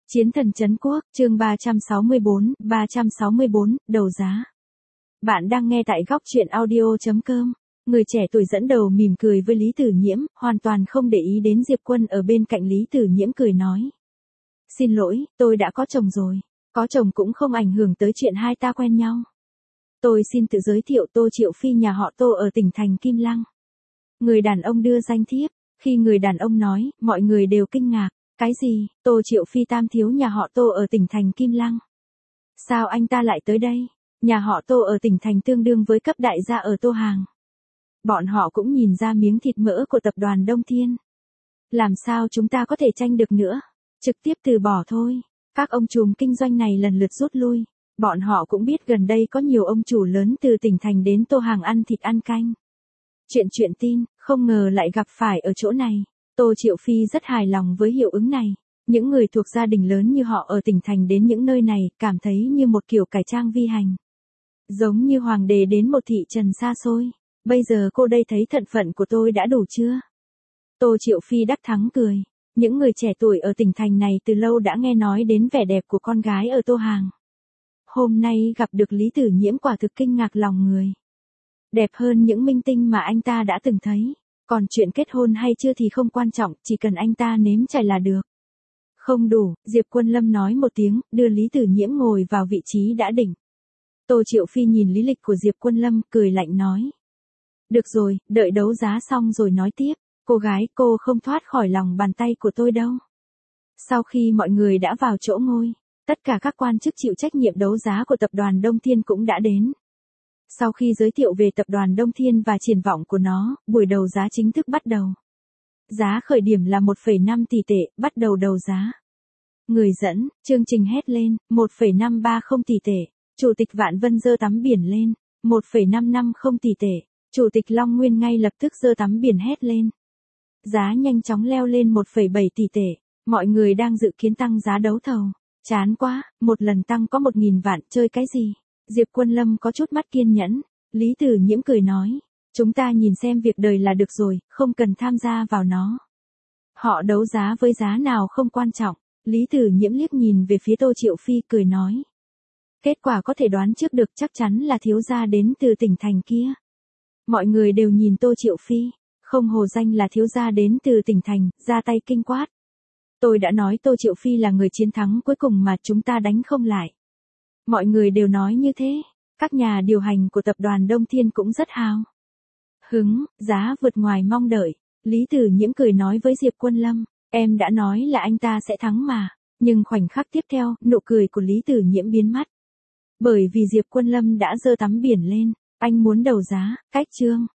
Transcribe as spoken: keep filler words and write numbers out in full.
Chiến thần trấn quốc, chương ba trăm sáu mươi bốn, ba trăm sáu mươi bốn, đầu giá. Bạn đang nghe tại góc truyện audio chấm com. Người trẻ tuổi dẫn đầu mỉm cười với Lý Tử Nhiễm, hoàn toàn không để ý đến Diệp Quân ở bên cạnh. Lý Tử Nhiễm cười nói. Xin lỗi, tôi đã có chồng rồi. Có chồng cũng không ảnh hưởng tới chuyện hai ta quen nhau. Tôi xin tự giới thiệu, Tô Triệu Phi, nhà họ Tô ở tỉnh thành Kim Lăng. Người đàn ông đưa danh thiếp. Khi người đàn ông nói, mọi người đều kinh ngạc. Cái gì, Tô Triệu Phi tam thiếu nhà họ Tô ở tỉnh thành Kim Lăng? Sao anh ta lại tới đây? Nhà họ Tô ở tỉnh thành tương đương với cấp đại gia ở Tô Hàng. Bọn họ cũng nhìn ra miếng thịt mỡ của tập đoàn Đông Thiên. Làm sao chúng ta có thể tranh được nữa? Trực tiếp từ bỏ thôi. Các ông trùm kinh doanh này lần lượt rút lui. Bọn họ cũng biết gần đây có nhiều ông chủ lớn từ tỉnh thành đến Tô Hàng ăn thịt ăn canh. Chuyện chuyện tin, không ngờ lại gặp phải ở chỗ này. Tô Triệu Phi rất hài lòng với hiệu ứng này. Những người thuộc gia đình lớn như họ ở tỉnh thành đến những nơi này, cảm thấy như một kiểu cải trang vi hành. Giống như hoàng đế đến một thị trấn xa xôi. Bây giờ cô đây thấy thân phận của tôi đã đủ chưa? Tô Triệu Phi đắc thắng cười. Những người trẻ tuổi ở tỉnh thành này từ lâu đã nghe nói đến vẻ đẹp của con gái ở Tô Hàng. Hôm nay gặp được Lý Tử Nhiễm quả thực kinh ngạc lòng người. Đẹp hơn những minh tinh mà anh ta đã từng thấy. Còn chuyện kết hôn hay chưa thì không quan trọng, chỉ cần anh ta nếm trải là được. Không đủ, Diệp Quân Lâm nói một tiếng, đưa Lý Tử Nhiễm ngồi vào vị trí đã định. Tô Triệu Phi nhìn lý lịch của Diệp Quân Lâm, cười lạnh nói. Được rồi, đợi đấu giá xong rồi nói tiếp. Cô gái, cô không thoát khỏi lòng bàn tay của tôi đâu. Sau khi mọi người đã vào chỗ ngồi, tất cả các quan chức chịu trách nhiệm đấu giá của tập đoàn Đông Thiên cũng đã đến. Sau khi giới thiệu về tập đoàn Đông Thiên và triển vọng của nó, buổi đấu giá chính thức bắt đầu. Giá khởi điểm là một phẩy năm tỷ tệ, bắt đầu đấu giá. Người dẫn, chương trình hét lên, một phẩy năm ba không tỷ tệ. Chủ tịch Vạn Vân giơ tấm biển lên, một phẩy năm năm không tỷ tệ. Chủ tịch Long Nguyên ngay lập tức giơ tấm biển hét lên. Giá nhanh chóng leo lên một phẩy bảy tỷ tệ. Mọi người đang dự kiến tăng giá đấu thầu. Chán quá, một lần tăng có một nghìn vạn, chơi cái gì? Diệp Quân Lâm có chút mắt kiên nhẫn. Lý Tử Nhiễm cười nói. Chúng ta nhìn xem việc đời là được rồi, không cần tham gia vào nó. Họ đấu giá với giá nào không quan trọng. Lý Tử Nhiễm liếc nhìn về phía Tô Triệu Phi cười nói. Kết quả có thể đoán trước được, chắc chắn là thiếu gia đến từ tỉnh thành kia. Mọi người đều nhìn Tô Triệu Phi. Không hổ danh là thiếu gia đến từ tỉnh thành, ra tay kinh quát. Tôi đã nói Tô Triệu Phi là người chiến thắng cuối cùng mà chúng ta đánh không lại. Mọi người đều nói như thế. Các nhà điều hành của tập đoàn Đông Thiên cũng rất hào hứng, giá vượt ngoài mong đợi. Lý Tử Nhiễm cười nói với Diệp Quân Lâm, em đã nói là anh ta sẽ thắng mà. Nhưng khoảnh khắc tiếp theo, nụ cười của Lý Tử Nhiễm biến mất. Bởi vì Diệp Quân Lâm đã giơ tấm biển lên, anh muốn đấu giá, cách chương.